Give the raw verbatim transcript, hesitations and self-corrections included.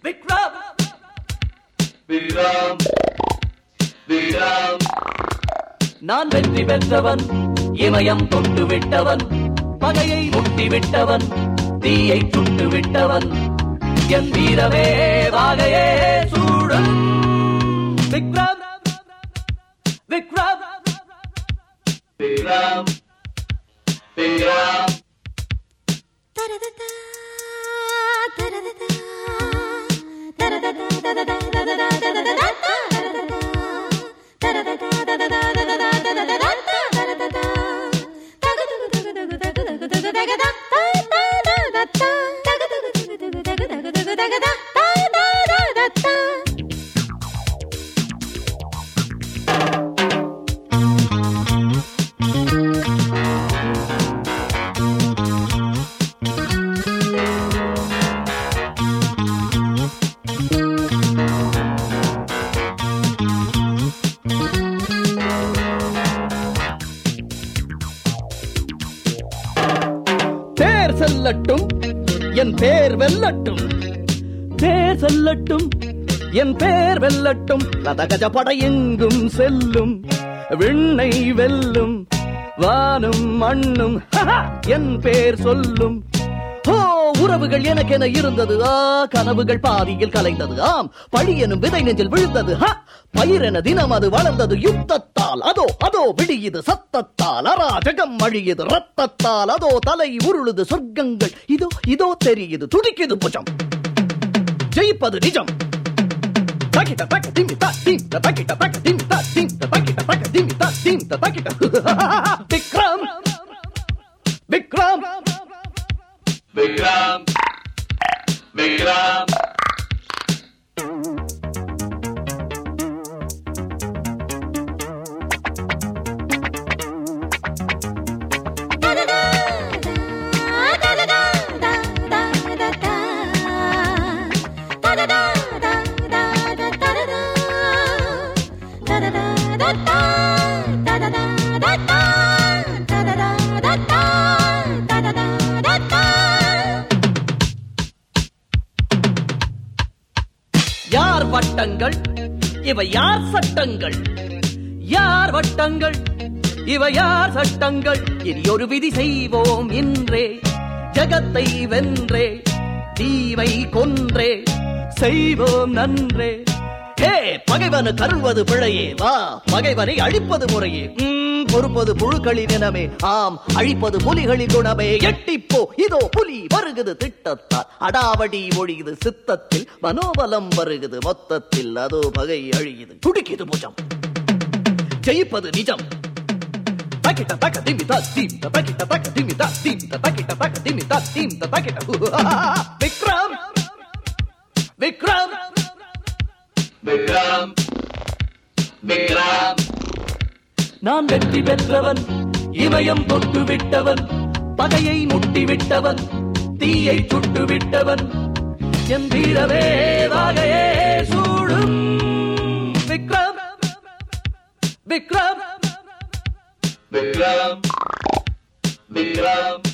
விக்ரம் விக்ரம் விக்ரம் நான் வெற்றி பெற்றவன், இமயம் தொட்டு விட்டவன், பகையை முட்டி விட்டவன், தீயை சுட்டு விட்டவன், என் வீரமே வாகையே சூடும். விக்ரம் விக்ரம் விக்ரம் விக்ரம் செல்லட்டும் என் பேர் வெல்லட்டும், பேர் செல்லட்டும் என் பேர் வெல்லட்டும், ரதகஜ படை எங்கும் செல்லும், விண்ணை வெல்லும், வானும் மண்ணும் என் பேர் சொல்லும். ஓ உறவுகள் எனக்கென இருந்தது, ஆ கனவுகள் பாதியில் கலைந்தது, ஆம் பழி எனும் விதை நெஞ்சில் விழுந்தது, பயிரென தினம் அது வளர்ந்தது யுத்தத்தால், அதோ அதோ விடியுது சத்தத்தால், அராஜகம் அழியுது ரத்தத்தால், அதோ தலை உருளுது சொர்க்கங்கள் இதோ இதோ தெரியுது துடிக்குது புஜம், ஜெயிப்பது நிஜம். தக்கிட்ட தக்க திமி தா தீம் தக்கிட்ட தக்க திமி தா தீம் தக்கிட்ட தக்க திமி தா தீம் தக்கிட்ட. விக்ரம் விக்ரம் விக்ரம் விக்ரம் யார் வட்டங்கள் இவை யார் சட்டங்கள், யார் வட்டங்கள் இவை யார் சட்டங்கள், இனி ஒரு விதி செய்வோம் இன்றே, ஜகத்தை வென்றே, தீவை கொன்றே, செய்வோம் நன்றே. ஹே பகைவனு கருள்வது பிழையே, வா பகைவனை அழிப்பது முறையே, பொறுப்பது புழுக்களின் இனமே, ஆம் அழிப்பது புலிகளின் குணமே. எட்டிப்போ இதோ புலி வருகுது திட்டத்தால், அடாவடி ஒழியுது சித்தத்தில், மனோபலம் வருகுது மொத்தத்தில், அதோ பகை அழியுது துடிக்குது புஜம், ஜெயிப்பது நிஜம். தக்கிட்ட தக்க திமி தா தீம் தக்கிட்ட தக்க திமி தா தீம் தக்கிட்ட தக்க திமி தா தீம் தக்கிட்ட. விக்ரம் விக்ரம் விக்ரம் விக்ரம் நான் வெற்றி பெற்றவன், இமயம் தொட்டு விட்டவன், பகையை முட்டி விட்டவன், தீயை சுட்டு விட்டவன், என் வீரவே வாகையே சூடும். விக்ரம் விக்ரம் விக்ரம் விக்ரம்